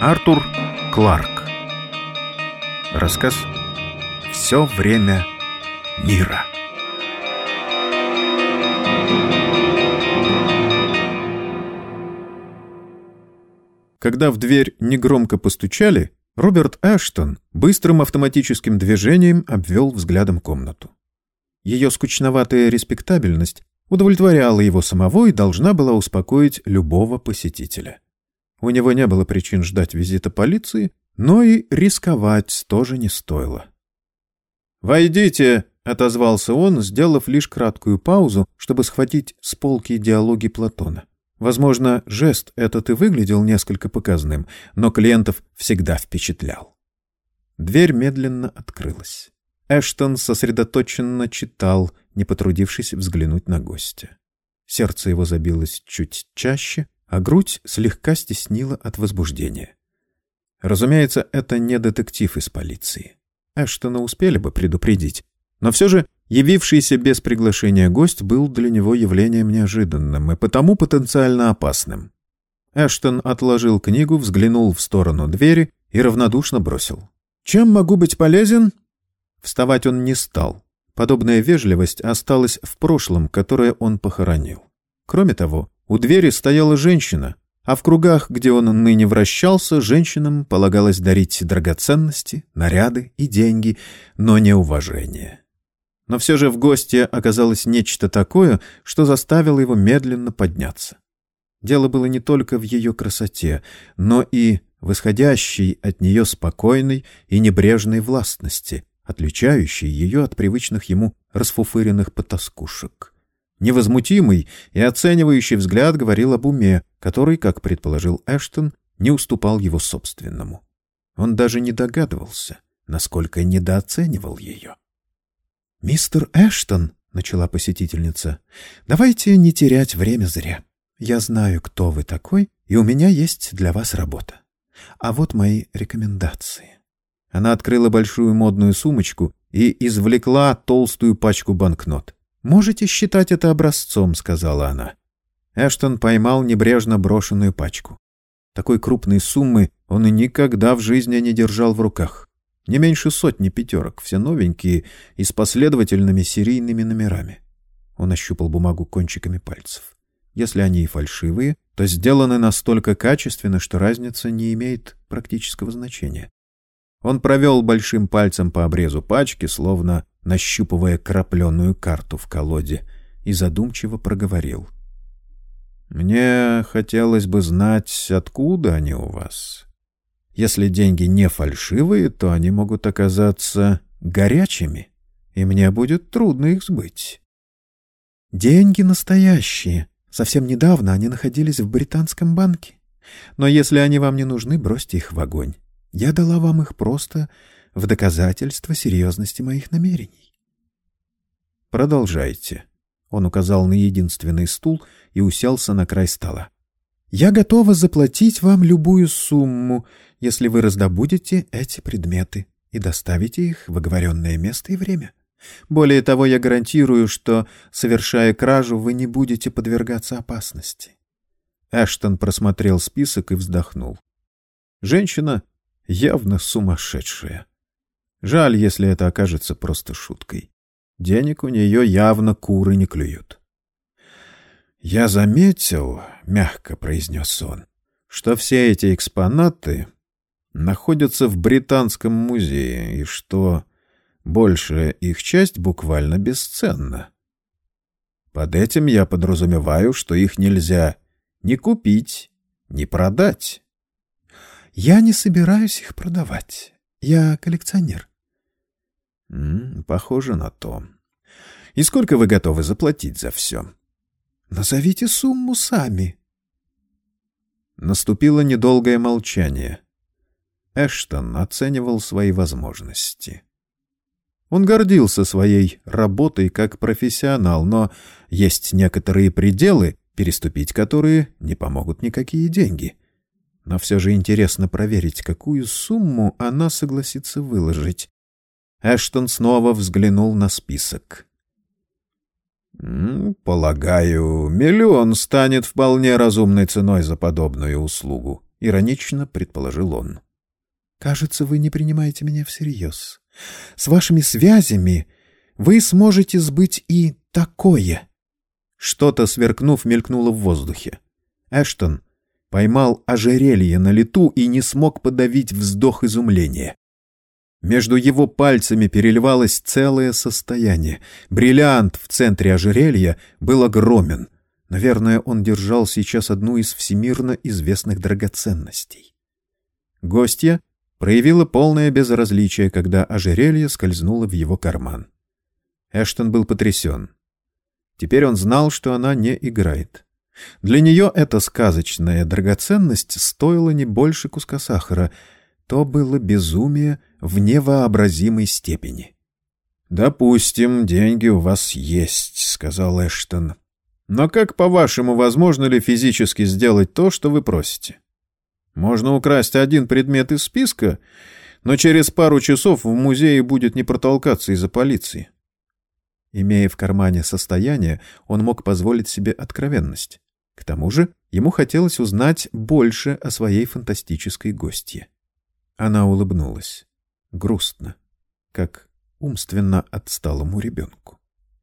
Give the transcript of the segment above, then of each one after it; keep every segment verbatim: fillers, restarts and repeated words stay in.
Артур Кларк. Рассказ «Все время мира». Когда в дверь негромко постучали, Роберт Эштон быстрым автоматическим движением обвел взглядом комнату. Ее скучноватая респектабельность удовлетворяла его самого и должна была успокоить любого посетителя. У него не было причин ждать визита полиции, но и рисковать тоже не стоило. «Войдите!» — отозвался он, сделав лишь краткую паузу, чтобы схватить с полки диалоги Платона. Возможно, жест этот и выглядел несколько показным, но клиентов всегда впечатлял. Дверь медленно открылась. Эштон сосредоточенно читал, не потрудившись взглянуть на гостя. Сердце его забилось чуть чаще, а грудь слегка стеснила от возбуждения. Разумеется, это не детектив из полиции. Эштона успели бы предупредить, но все же явившийся без приглашения гость был для него явлением неожиданным и потому потенциально опасным. Эштон отложил книгу, взглянул в сторону двери и равнодушно бросил: «Чем могу быть полезен?» Вставать он не стал. Подобная вежливость осталась в прошлом, которое он похоронил. Кроме того, у двери стояла женщина, а в кругах, где он ныне вращался, женщинам полагалось дарить драгоценности, наряды и деньги, но не уважение. Но все же в гостье оказалось нечто такое, что заставило его медленно подняться. Дело было не только в ее красоте, но и в исходящей от нее спокойной и небрежной властности, отличающей ее от привычных ему расфуфыренных потаскушек. Невозмутимый и оценивающий взгляд говорил об уме, который, как предположил Эштон, не уступал его собственному. Он даже не догадывался, насколько недооценивал ее. «Мистер Эштон», — начала посетительница, — «давайте не терять время зря. Я знаю, кто вы такой, и у меня есть для вас работа. А вот мои рекомендации». Она открыла большую модную сумочку и извлекла толстую пачку банкнот. «Можете считать это образцом», — сказала она. Эштон поймал небрежно брошенную пачку. Такой крупной суммы он и никогда в жизни не держал в руках. Не меньше сотни пятерок, все новенькие и с последовательными серийными номерами. Он ощупал бумагу кончиками пальцев. Если они и фальшивые, то сделаны настолько качественно, что разница не имеет практического значения. Он провел большим пальцем по обрезу пачки, словно нащупывая крапленую карту в колоде, и задумчиво проговорил: «Мне хотелось бы знать, откуда они у вас. Если деньги не фальшивые, то они могут оказаться горячими, и мне будет трудно их сбыть». «Деньги настоящие. Совсем недавно они находились в британском банке. Но если они вам не нужны, бросьте их в огонь. Я дала вам их просто в доказательство серьезности моих намерений». «Продолжайте». Он указал на единственный стул и уселся на край стола. «Я готова заплатить вам любую сумму, если вы раздобудете эти предметы и доставите их в оговоренное место и время. Более того, я гарантирую, что, совершая кражу, вы не будете подвергаться опасности». Эштон просмотрел список и вздохнул. Женщина явно сумасшедшая. Жаль, если это окажется просто шуткой. Денег у нее явно куры не клюют. «Я заметил, — мягко произнес он, — что все эти экспонаты находятся в Британском музее, и что большая их часть буквально бесценна. Под этим я подразумеваю, что их нельзя ни купить, ни продать». «Я не собираюсь их продавать. Я коллекционер». М-м, похоже на то. И сколько вы готовы заплатить за все? Назовите сумму сами. Наступило недолгое молчание. Эштон оценивал свои возможности. Он гордился своей работой как профессионал, но есть некоторые пределы, переступить которые не помогут никакие деньги. Но все же интересно проверить, какую сумму она согласится выложить. Эштон снова взглянул на список. «Полагаю, миллион станет вполне разумной ценой за подобную услугу, иронично предположил он. Кажется, вы не принимаете меня всерьез. С вашими связями вы сможете сбыть и такое. Что-то, сверкнув, мелькнуло в воздухе. Эштон поймал ожерелье на лету и не смог подавить вздох изумления. Между его пальцами переливалось целое состояние. Бриллиант в центре ожерелья был огромен. Наверное, он держал сейчас одну из всемирно известных драгоценностей. Гостья проявила полное безразличие, когда ожерелье скользнуло в его карман. Эштон был потрясен. Теперь он знал, что она не играет. Для нее эта сказочная драгоценность стоила не больше куска сахара. То было безумие в невообразимой степени. «Допустим, деньги у вас есть», — сказал Эштон. «Но как, по-вашему, возможно ли физически сделать то, что вы просите? Можно украсть один предмет из списка, но через пару часов в музее будет не протолкаться из-за полиции». Имея в кармане состояние, он мог позволить себе откровенность. К тому же ему хотелось узнать больше о своей фантастической гостье. Она улыбнулась. Грустно, как умственно отсталому ребенку.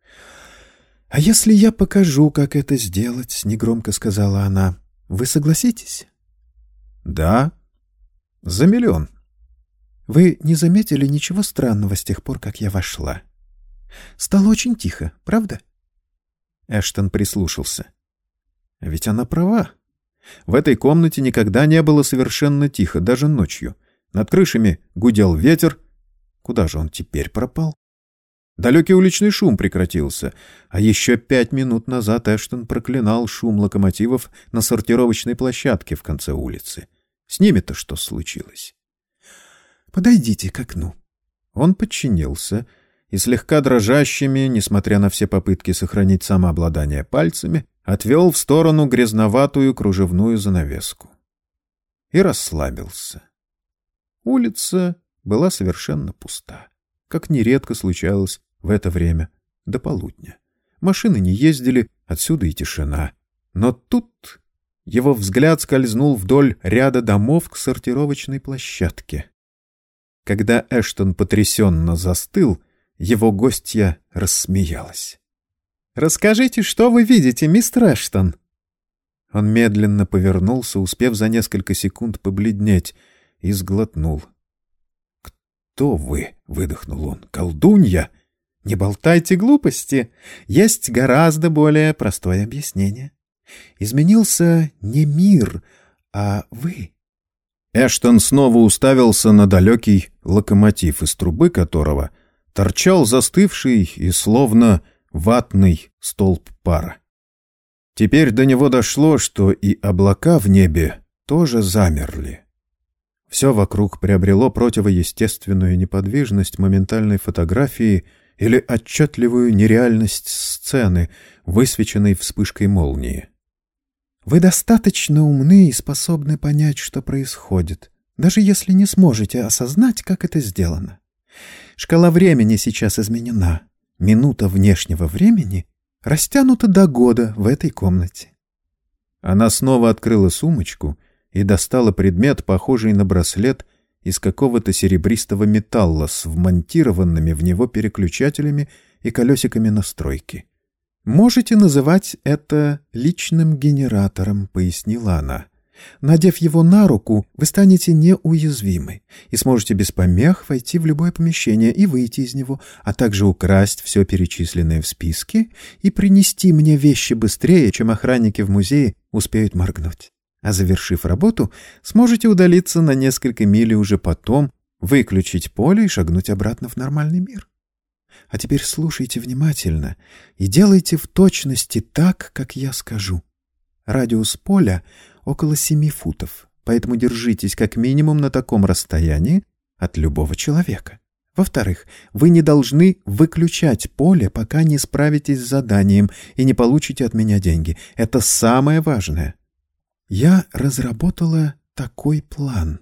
— А если я покажу, как это сделать? — негромко сказала она. — Вы согласитесь? — Да. За миллион. — Вы не заметили ничего странного с тех пор, как я вошла? Стало очень тихо, правда? Эштон прислушался. Ведь она права. В этой комнате никогда не было совершенно тихо, даже ночью. Над крышами гудел ветер. Куда же он теперь пропал? Далекий уличный шум прекратился, а еще пять минут назад Эштон проклинал шум локомотивов на сортировочной площадке в конце улицы. С ними-то что случилось? «Подойдите к окну». Он подчинился и слегка дрожащими, несмотря на все попытки сохранить самообладание пальцами, отвел в сторону грязноватую кружевную занавеску. И расслабился. Улица была совершенно пуста, как нередко случалось в это время, до полудня. Машины не ездили, отсюда и тишина. Но тут его взгляд скользнул вдоль ряда домов к сортировочной площадке. Когда Эштон потрясенно застыл, его гостья рассмеялась. «Расскажите, что вы видите, мистер Эштон?» Он медленно повернулся, успев за несколько секунд побледнеть, и сглотнул. «Кто вы?» — выдохнул он. «Колдунья?» «Не болтайте глупости. Есть гораздо более простое объяснение. Изменился не мир, а вы». Эштон снова уставился на далекий локомотив, из трубы которого торчал застывший и словно ватный столб пара. Теперь до него дошло, что и облака в небе тоже замерли. Все вокруг приобрело противоестественную неподвижность моментальной фотографии или отчетливую нереальность сцены, высвеченной вспышкой молнии. «Вы достаточно умны и способны понять, что происходит, даже если не сможете осознать, как это сделано. Шкала времени сейчас изменена. Минута внешнего времени растянута до года в этой комнате». Она снова открыла сумочку и достала предмет, похожий на браслет из какого-то серебристого металла с вмонтированными в него переключателями и колесиками настройки. «Можете называть это личным генератором», — пояснила она. «Надев его на руку, вы станете неуязвимы и сможете без помех войти в любое помещение и выйти из него, а также украсть все перечисленное в списке и принести мне вещи быстрее, чем охранники в музее успеют моргнуть. А завершив работу, сможете удалиться на несколько миль и уже потом выключить поле и шагнуть обратно в нормальный мир. А теперь слушайте внимательно и делайте в точности так, как я скажу. Радиус поля около семи футов, поэтому держитесь как минимум на таком расстоянии от любого человека. Во-вторых, вы не должны выключать поле, пока не справитесь с заданием и не получите от меня деньги. Это самое важное. Я разработала такой план».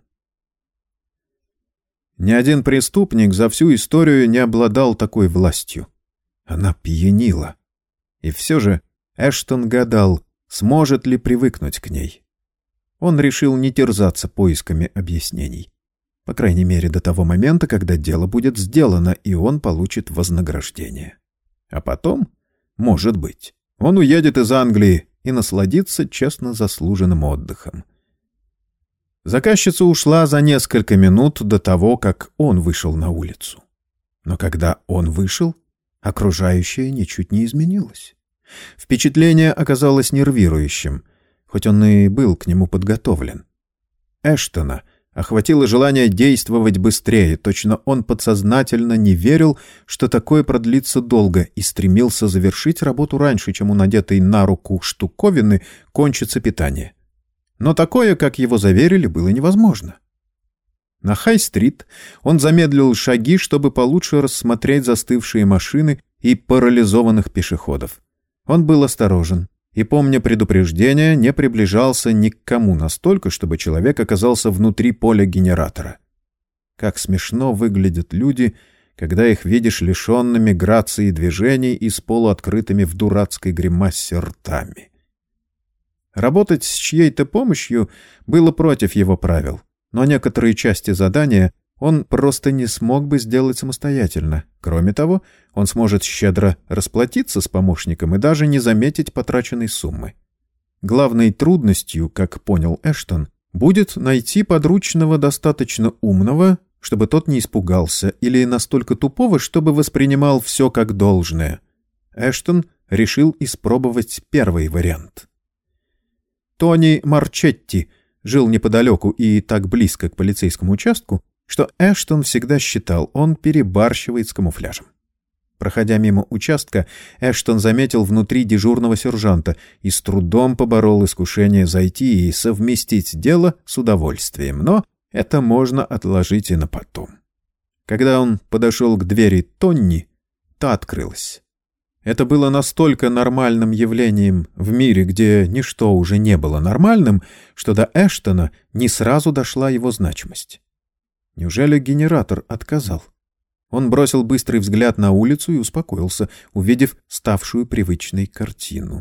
Ни один преступник за всю историю не обладал такой властью. Она пьянила. И все же Эштон гадал, сможет ли привыкнуть к ней. Он решил не терзаться поисками объяснений. По крайней мере, до того момента, когда дело будет сделано, и он получит вознаграждение. А потом, может быть, он уедет из Англии и насладится честно заслуженным отдыхом. Заказчица ушла за несколько минут до того, как он вышел на улицу. Но когда он вышел, окружающее ничуть не изменилось. Впечатление оказалось нервирующим, хоть он и был к нему подготовлен. Эштона охватило желание действовать быстрее, точно он подсознательно не верил, что такое продлится долго, и стремился завершить работу раньше, чем у надетой на руку штуковины кончится питание. Но такое, как его заверили, было невозможно. На Хай-стрит он замедлил шаги, чтобы получше рассмотреть застывшие машины и парализованных пешеходов. Он был осторожен и, помня предупреждение, не приближался ни к кому настолько, чтобы человек оказался внутри поля генератора. Как смешно выглядят люди, когда их видишь лишенными грации движений и с полуоткрытыми в дурацкой гримасе ртами. Работать с чьей-то помощью было против его правил, но некоторые части задания он просто не смог бы сделать самостоятельно. Кроме того, он сможет щедро расплатиться с помощником и даже не заметить потраченной суммы. Главной трудностью, как понял Эштон, будет найти подручного достаточно умного, чтобы тот не испугался, или настолько тупого, чтобы воспринимал все как должное. Эштон решил испробовать первый вариант. Тони Марчетти жил неподалеку и так близко к полицейскому участку, что Эштон всегда считал, он перебарщивает с камуфляжем. Проходя мимо участка, Эштон заметил внутри дежурного сержанта и с трудом поборол искушение зайти и совместить дело с удовольствием, но это можно отложить и на потом. Когда он подошел к двери Тонни, та открылась. Это было настолько нормальным явлением в мире, где ничто уже не было нормальным, что до Эштона не сразу дошла его значимость. Неужели генератор отказал? Он бросил быстрый взгляд на улицу и успокоился, увидев ставшую привычной картину.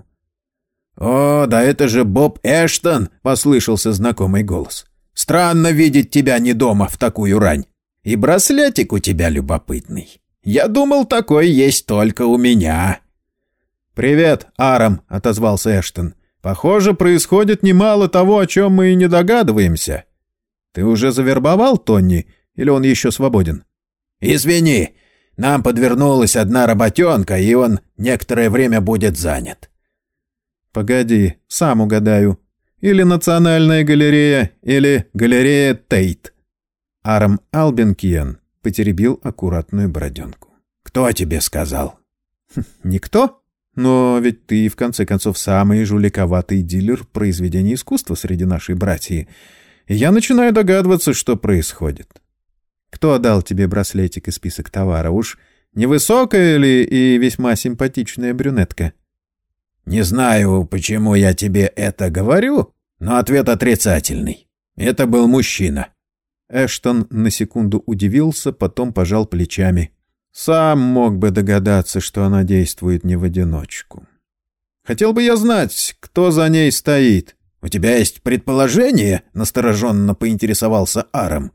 «О, да это же Боб Эштон!» — послышался знакомый голос. «Странно видеть тебя не дома в такую рань. И браслетик у тебя любопытный. Я думал, такой есть только у меня». «Привет, Арам», — отозвался Эштон. «Похоже, происходит немало того, о чем мы и не догадываемся. Ты уже завербовал Тонни, или он еще свободен?» «Извини, нам подвернулась одна работенка, и он некоторое время будет занят». «Погоди, сам угадаю. Или Национальная галерея, или галерея Тейт». Арам Албенкиен потеребил аккуратную бороденку. «Кто тебе сказал?» «Никто? Но ведь ты, в конце концов, самый жуликоватый дилер произведений искусства среди нашей братьи. И я начинаю догадываться, что происходит. Кто дал тебе браслетик и список товара? Уж невысокая ли и весьма симпатичная брюнетка?» «Не знаю, почему я тебе это говорю, но ответ отрицательный. Это был мужчина». Эштон на секунду удивился, потом пожал плечами. «Сам мог бы догадаться, что она действует не в одиночку. Хотел бы я знать, кто за ней стоит». «У тебя есть предположение?» — настороженно поинтересовался Арам.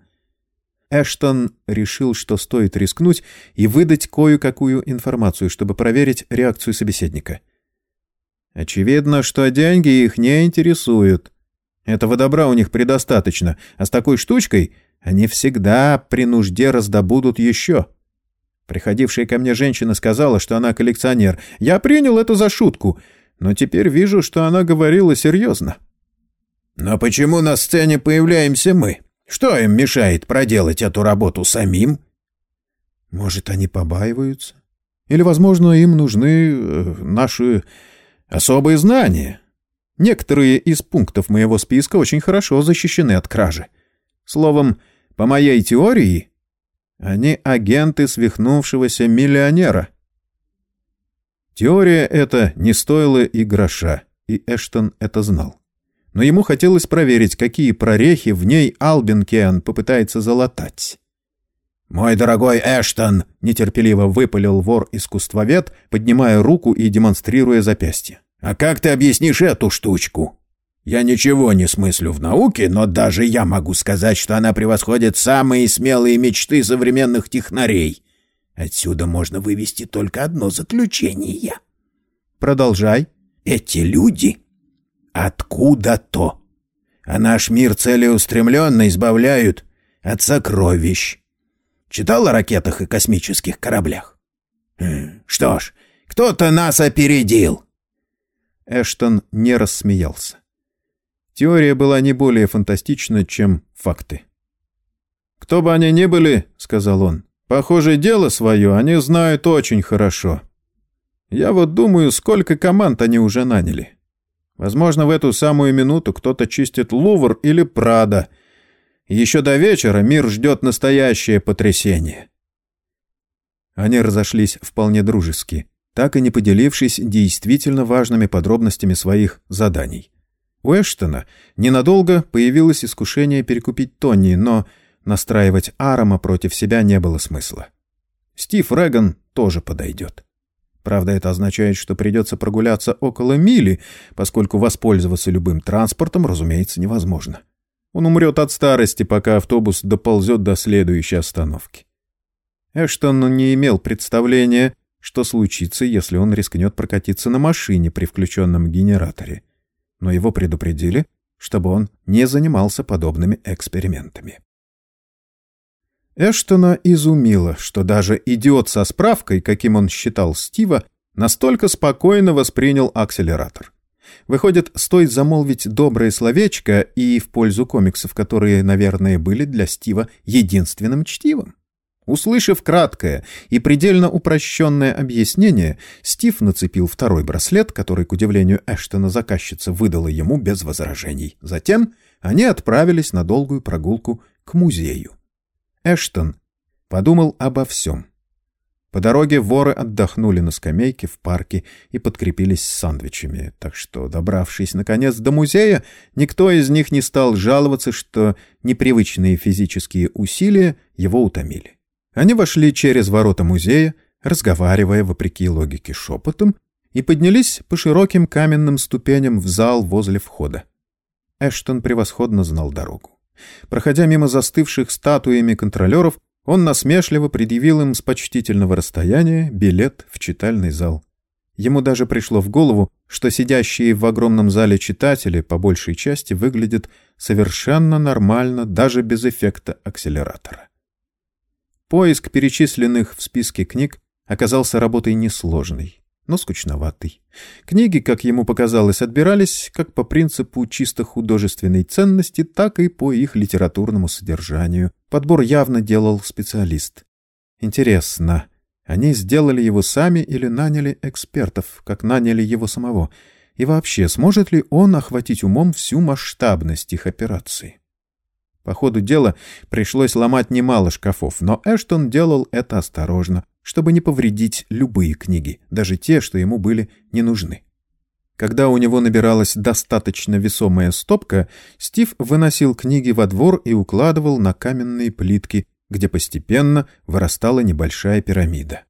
Эштон решил, что стоит рискнуть и выдать кое-какую информацию, чтобы проверить реакцию собеседника. Очевидно, что деньги их не интересуют. Этого добра у них предостаточно, а с такой штучкой они всегда при нужде раздобудут еще. Приходившая ко мне женщина сказала, что она коллекционер. Я принял это за шутку, но теперь вижу, что она говорила серьезно. «Но почему на сцене появляемся мы? Что им мешает проделать эту работу самим?» «Может, они побаиваются? Или, возможно, им нужны э, наши особые знания? Некоторые из пунктов моего списка очень хорошо защищены от кражи. Словом, по моей теории, они агенты свихнувшегося миллионера». Теория эта не стоила и гроша, и Эштон это знал. Но ему хотелось проверить, какие прорехи в ней Албенкиен попытается залатать. «Мой дорогой Эштон!» — нетерпеливо выпалил вор-искусствовед, поднимая руку и демонстрируя запястье. «А как ты объяснишь эту штучку?» Я ничего не смыслю в науке, но даже я могу сказать, что она превосходит самые смелые мечты современных технарей. Отсюда можно вывести только одно заключение. Продолжай. Эти люди откуда-то, а наш мир целеустремленно избавляют от сокровищ. Читал о ракетах и космических кораблях? Что ж, кто-то нас опередил. Эштон не рассмеялся. Теория была не более фантастична, чем факты. «Кто бы они ни были, — сказал он, — похоже, дело свое они знают очень хорошо. Я вот думаю, сколько команд они уже наняли. Возможно, в эту самую минуту кто-то чистит Лувр или Прадо. Еще до вечера мир ждет настоящее потрясение». Они разошлись вполне дружески, так и не поделившись действительно важными подробностями своих заданий. У Эштона ненадолго появилось искушение перекупить Тони, но настраивать Арама против себя не было смысла. Стив Реган тоже подойдет. Правда, это означает, что придется прогуляться около мили, поскольку воспользоваться любым транспортом, разумеется, невозможно. Он умрет от старости, пока автобус доползет до следующей остановки. Эштон не имел представления, что случится, если он рискнет прокатиться на машине при включенном генераторе. Но его предупредили, чтобы он не занимался подобными экспериментами. Эштона изумило, что даже идиот со справкой, каким он считал Стива, настолько спокойно воспринял акселератор. Выходит, стоит замолвить доброе словечко и в пользу комиксов, которые, наверное, были для Стива единственным чтивом. Услышав краткое и предельно упрощенное объяснение, Стив нацепил второй браслет, который, к удивлению Эштона, заказчица выдала ему без возражений. Затем они отправились на долгую прогулку к музею. Эштон подумал обо всем. По дороге воры отдохнули на скамейке в парке и подкрепились сандвичами, так что, добравшись, наконец, до музея, никто из них не стал жаловаться, что непривычные физические усилия его утомили. Они вошли через ворота музея, разговаривая, вопреки логике, шепотом, и поднялись по широким каменным ступеням в зал возле входа. Эштон превосходно знал дорогу. Проходя мимо застывших статуями контролеров, он насмешливо предъявил им с почтительного расстояния билет в читальный зал. Ему даже пришло в голову, что сидящие в огромном зале читатели по большей части выглядят совершенно нормально, даже без эффекта акселератора. Поиск перечисленных в списке книг оказался работой несложной, но скучноватой. Книги, как ему показалось, отбирались как по принципу чисто художественной ценности, так и по их литературному содержанию. Подбор явно делал специалист. Интересно, они сделали его сами или наняли экспертов, как наняли его самого? И вообще, сможет ли он охватить умом всю масштабность их операции? По ходу дела пришлось ломать немало шкафов, но Эштон делал это осторожно, чтобы не повредить любые книги, даже те, что ему были не нужны. Когда у него набиралась достаточно весомая стопка, Стив выносил книги во двор и укладывал на каменные плитки, где постепенно вырастала небольшая пирамида.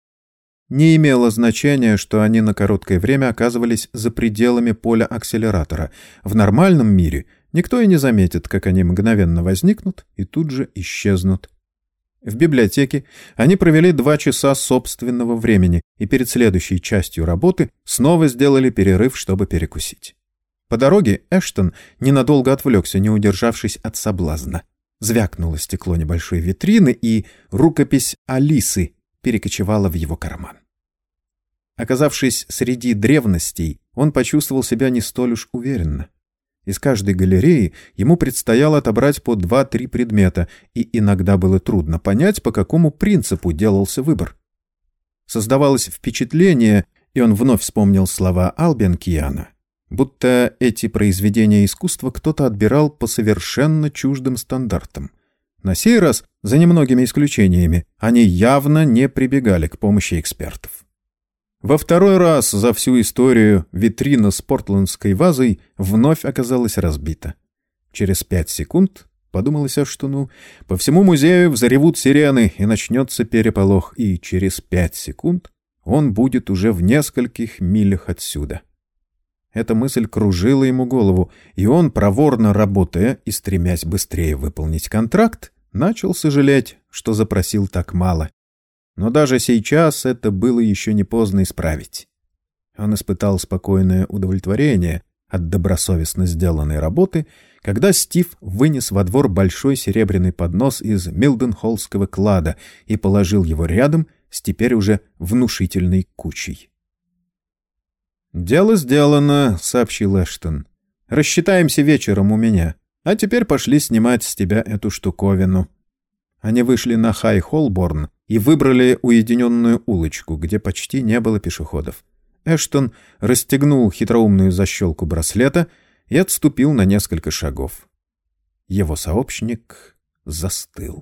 Не имело значения, что они на короткое время оказывались за пределами поля акселератора. В нормальном мире никто и не заметит, как они мгновенно возникнут и тут же исчезнут. В библиотеке они провели два часа собственного времени и перед следующей частью работы снова сделали перерыв, чтобы перекусить. По дороге Эштон ненадолго отвлекся, не удержавшись от соблазна. Звякнуло стекло небольшой витрины, и рукопись Алисы перекочевала в его карман. Оказавшись среди древностей, он почувствовал себя не столь уж уверенно. Из каждой галереи ему предстояло отобрать по два-три предмета, и иногда было трудно понять, по какому принципу делался выбор. Создавалось впечатление, и он вновь вспомнил слова Албенкиана, будто эти произведения искусства кто-то отбирал по совершенно чуждым стандартам. На сей раз, за немногими исключениями, они явно не прибегали к помощи экспертов. Во второй раз за всю историю витрина с портландской вазой вновь оказалась разбита. Через пять секунд, подумалось Эштону, по всему музею взревут сирены и начнется переполох, и через пять секунд он будет уже в нескольких милях отсюда. Эта мысль кружила ему голову, и он, проворно работая и стремясь быстрее выполнить контракт, начал сожалеть, что запросил так мало. Но даже сейчас это было еще не поздно исправить. Он испытал спокойное удовлетворение от добросовестно сделанной работы, когда Стив вынес во двор большой серебряный поднос из милденхоллского клада и положил его рядом с теперь уже внушительной кучей. «Дело сделано», — сообщил Эштон. «Рассчитаемся вечером у меня. А теперь пошли снимать с тебя эту штуковину». Они вышли на Хай-Холборн и выбрали уединенную улочку, где почти не было пешеходов. Эштон расстегнул хитроумную защелку браслета и отступил на несколько шагов. Его сообщник застыл.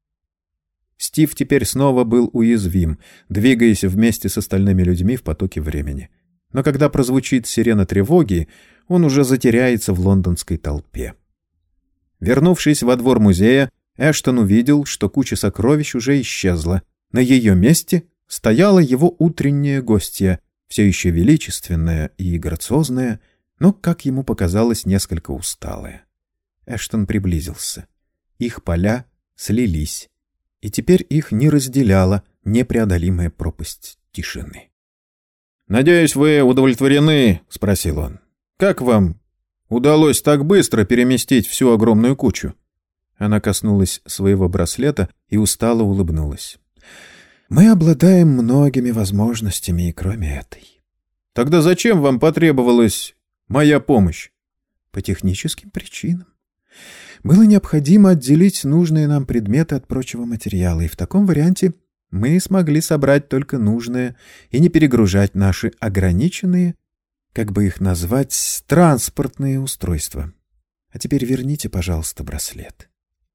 Стив теперь снова был уязвим, двигаясь вместе с остальными людьми в потоке времени. Но когда прозвучит сирена тревоги, он уже затеряется в лондонской толпе. Вернувшись во двор музея, Эштон увидел, что куча сокровищ уже исчезла. На ее месте стояла его утренняя гостья, все еще величественная и грациозная, но, как ему показалось, несколько усталая. Эштон приблизился. Их поля слились, и теперь их не разделяла непреодолимая пропасть тишины. «Надеюсь, вы удовлетворены?» — спросил он. «Как вам удалось так быстро переместить всю огромную кучу?» Она коснулась своего браслета и устало улыбнулась. «Мы обладаем многими возможностями, и кроме этой». «Тогда зачем вам потребовалась моя помощь?» «По техническим причинам. Было необходимо отделить нужные нам предметы от прочего материала, и в таком варианте мы смогли собрать только нужное и не перегружать наши ограниченные, как бы их назвать, транспортные устройства. А теперь верните, пожалуйста, браслет».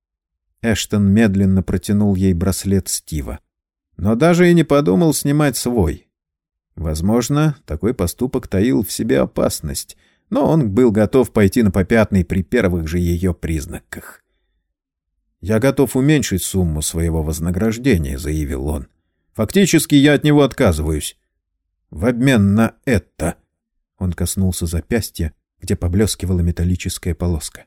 Эштон медленно протянул ей браслет Стива, но даже и не подумал снимать свой. Возможно, такой поступок таил в себе опасность, но он был готов пойти на попятный при первых же ее признаках. «Я готов уменьшить сумму своего вознаграждения», — заявил он. «Фактически я от него отказываюсь. В обмен на это...» Он коснулся запястья, где поблескивала металлическая полоска.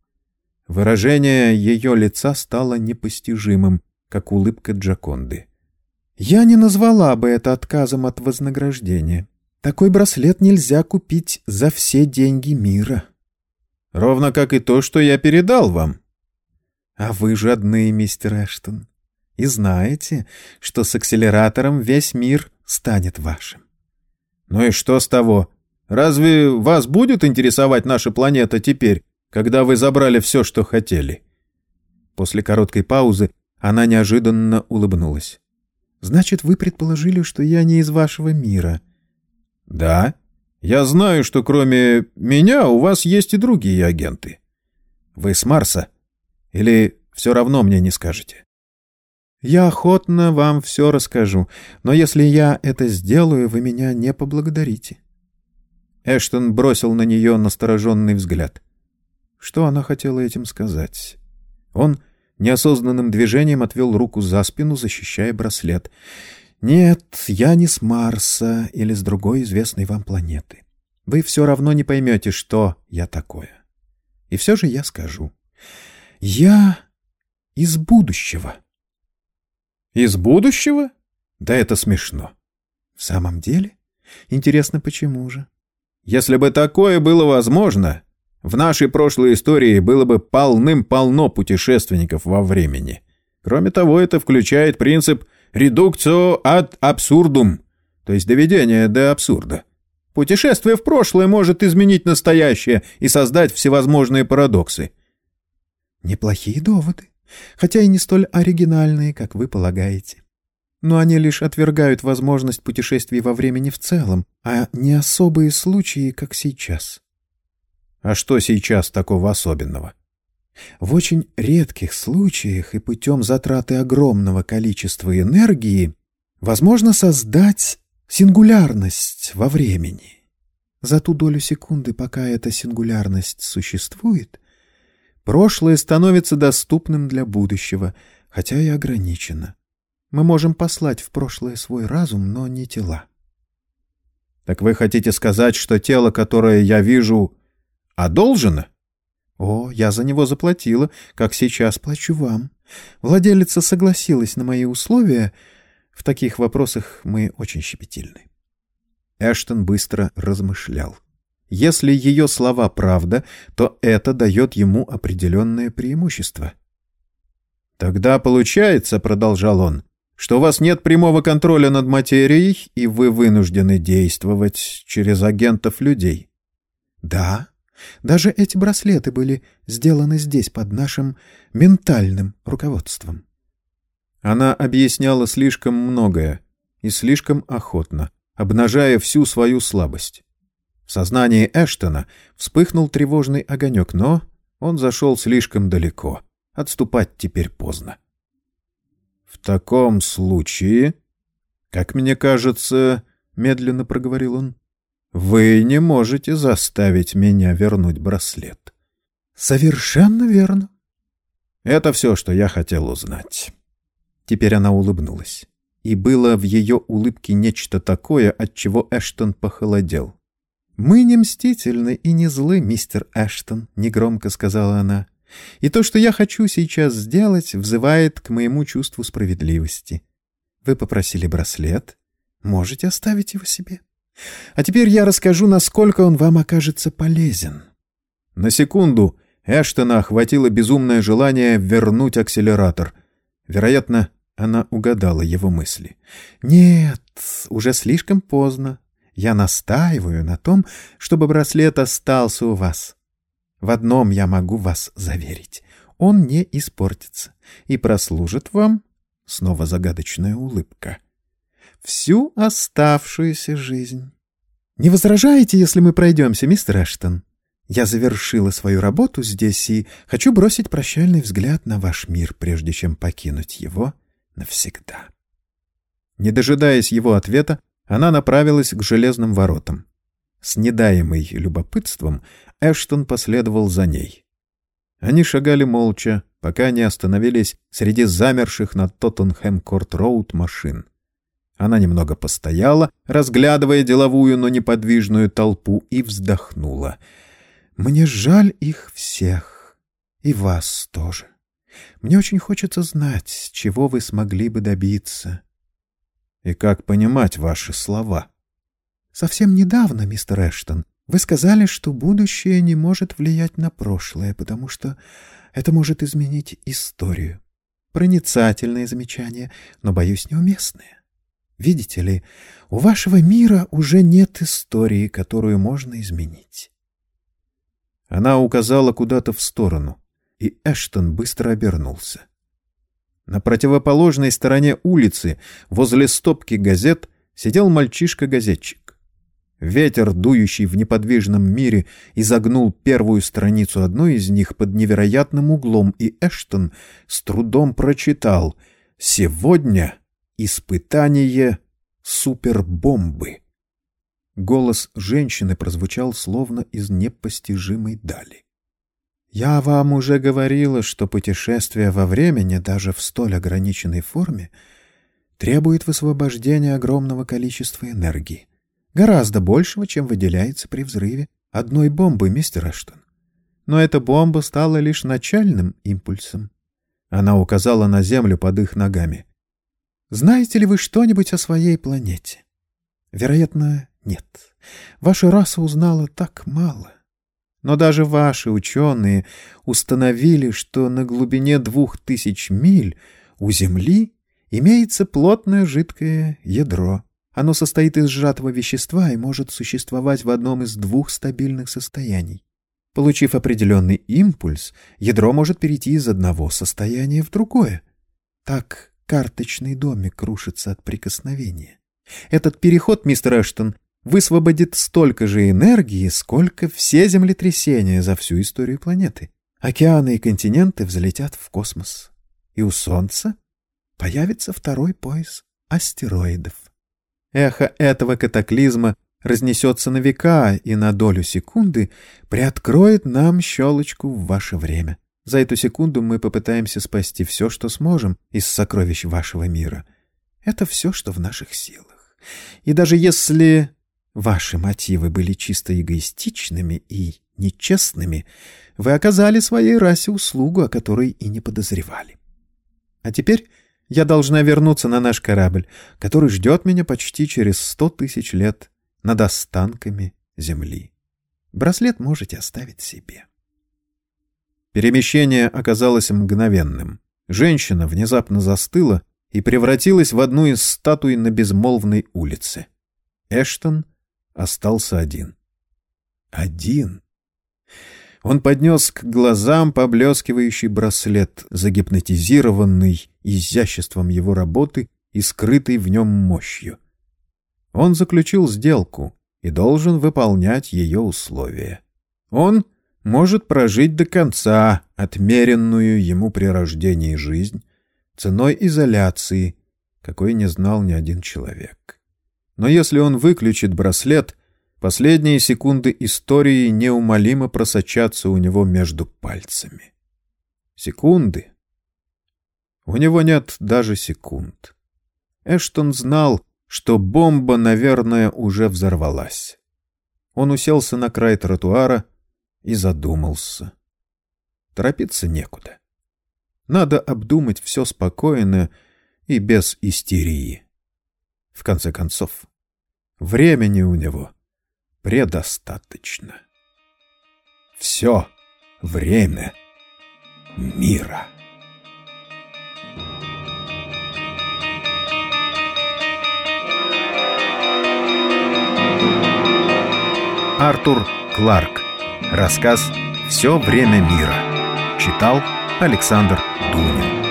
Выражение ее лица стало непостижимым, как улыбка Джоконды. «Я не назвала бы это отказом от вознаграждения. Такой браслет нельзя купить за все деньги мира». «Ровно как и то, что я передал вам». «А вы жадны, мистер Эштон, и знаете, что с акселератором весь мир станет вашим». «Ну и что с того? Разве вас будет интересовать наша планета теперь, когда вы забрали все, что хотели?» После короткой паузы она неожиданно улыбнулась. «Значит, вы предположили, что я не из вашего мира?» «Да. Я знаю, что кроме меня у вас есть и другие агенты. Вы с Марса? Или все равно мне не скажете?» «Я охотно вам все расскажу, но если я это сделаю, вы меня не поблагодарите». Эштон бросил на нее настороженный взгляд. Что она хотела этим сказать? Он неосознанным движением отвел руку за спину, защищая браслет. «Нет, я не с Марса или с другой известной вам планеты. Вы все равно не поймете, что я такое. И все же я скажу. Я из будущего». «Из будущего? Да это смешно». «В самом деле? Интересно, почему же?» «Если бы такое было возможно, в нашей прошлой истории было бы полным-полно путешественников во времени. Кроме того, это включает принцип «reductio ad absurdum», то есть доведение до абсурда. Путешествие в прошлое может изменить настоящее и создать всевозможные парадоксы». «Неплохие доводы, хотя и не столь оригинальные, как вы полагаете. Но они лишь отвергают возможность путешествий во времени в целом, а не особые случаи, как сейчас». «А что сейчас такого особенного?» «В очень редких случаях и путем затраты огромного количества энергии возможно создать сингулярность во времени. За ту долю секунды, пока эта сингулярность существует, прошлое становится доступным для будущего, хотя и ограничено. Мы можем послать в прошлое свой разум, но не тела». Так вы хотите сказать, что тело, которое я вижу, одолжено? О, я за него заплатила, как сейчас плачу вам. Владелица согласилась на мои условия. В таких вопросах мы очень щепетильны. Эштон быстро размышлял. Если ее слова правда, то это дает ему определенное преимущество. «Тогда получается, — продолжал он, — что у вас нет прямого контроля над материей, и вы вынуждены действовать через агентов людей». «Да, даже эти браслеты были сделаны здесь под нашим ментальным руководством». Она объясняла слишком многое и слишком охотно, обнажая всю свою слабость. В сознании Эштона вспыхнул тревожный огонек, но он зашел слишком далеко. Отступать теперь поздно. «В таком случае, как мне кажется, — медленно проговорил он, — вы не можете заставить меня вернуть браслет». «Совершенно верно». Это все, что я хотел узнать. Теперь она улыбнулась. И было в ее улыбке нечто такое, от чего Эштон похолодел. «Мы не мстительны и не злы, мистер Эштон», — негромко сказала она. «И то, что я хочу сейчас сделать, взывает к моему чувству справедливости. Вы попросили браслет, можете оставить его себе. А теперь я расскажу, насколько он вам окажется полезен». На секунду Эштона охватило безумное желание вернуть акселератор. Вероятно, она угадала его мысли. «Нет, уже слишком поздно. Я настаиваю на том, чтобы браслет остался у вас. В одном я могу вас заверить. Он не испортится и прослужит вам, снова загадочная улыбка, всю оставшуюся жизнь. Не возражаете, если мы пройдемся, мистер Эштон? Я завершила свою работу здесь и хочу бросить прощальный взгляд на ваш мир, прежде чем покинуть его навсегда». Не дожидаясь его ответа, она направилась к железным воротам. С недаемой любопытством Эштон последовал за ней. Они шагали молча, пока не остановились среди замерших на Тоттенхэм-Корт-Роуд машин. Она немного постояла, разглядывая деловую, но неподвижную толпу, и вздохнула. «Мне жаль их всех. И вас тоже. Мне очень хочется знать, чего вы смогли бы добиться». «И как понимать ваши слова?» «Совсем недавно, мистер Эштон, вы сказали, что будущее не может влиять на прошлое, потому что это может изменить историю. Проницательные замечания, но, боюсь, неуместные. Видите ли, у вашего мира уже нет истории, которую можно изменить». Она указала куда-то в сторону, и Эштон быстро обернулся. На противоположной стороне улицы, возле стопки газет, сидел мальчишка-газетчик. Ветер, дующий в неподвижном мире, изогнул первую страницу одной из них под невероятным углом, и Эштон с трудом прочитал: «Сегодня испытание супербомбы». Голос женщины прозвучал словно из непостижимой дали. «Я вам уже говорила, что путешествие во времени, даже в столь ограниченной форме, требует высвобождения огромного количества энергии. Гораздо большего, чем выделяется при взрыве одной бомбы, мистер Эштон. Но эта бомба стала лишь начальным импульсом». Она указала на землю под их ногами. «Знаете ли вы что-нибудь о своей планете? Вероятно, нет. Ваша раса узнала так мало. Но даже ваши ученые установили, что на глубине двух тысяч миль у Земли имеется плотное жидкое ядро. Оно состоит из сжатого вещества и может существовать в одном из двух стабильных состояний. Получив определенный импульс, ядро может перейти из одного состояния в другое. Так карточный домик рушится от прикосновения. Этот переход, мистер Эштон, высвободит столько же энергии, сколько все землетрясения за всю историю планеты. Океаны и континенты взлетят в космос. И у Солнца появится второй пояс астероидов. Эхо этого катаклизма разнесется на века и на долю секунды приоткроет нам щелочку в ваше время. За эту секунду мы попытаемся спасти все, что сможем из сокровищ вашего мира. Это все, что в наших силах. И даже если ваши мотивы были чисто эгоистичными и нечестными, вы оказали своей расе услугу, о которой и не подозревали. А теперь я должна вернуться на наш корабль, который ждет меня почти через сто тысяч лет над останками Земли. Браслет можете оставить себе». Перемещение оказалось мгновенным. Женщина внезапно застыла и превратилась в одну из статуй на безмолвной улице. Эштон остался один. Один. Он поднес к глазам поблескивающий браслет, загипнотизированный изяществом его работы и скрытой в нем мощью. Он заключил сделку и должен выполнять ее условия. Он может прожить до конца отмеренную ему при рождении жизнь ценой изоляции, какой не знал ни один человек. Но если он выключит браслет, последние секунды истории неумолимо просочатся у него между пальцами. Секунды? У него нет даже секунд. Эштон знал, что бомба, наверное, уже взорвалась. Он уселся на край тротуара и задумался. Торопиться некуда. Надо обдумать все спокойно и без истерии. В конце концов, времени у него предостаточно. Все время мира. Артур Кларк. Рассказ «Все время мира». Читал Александр Дунин.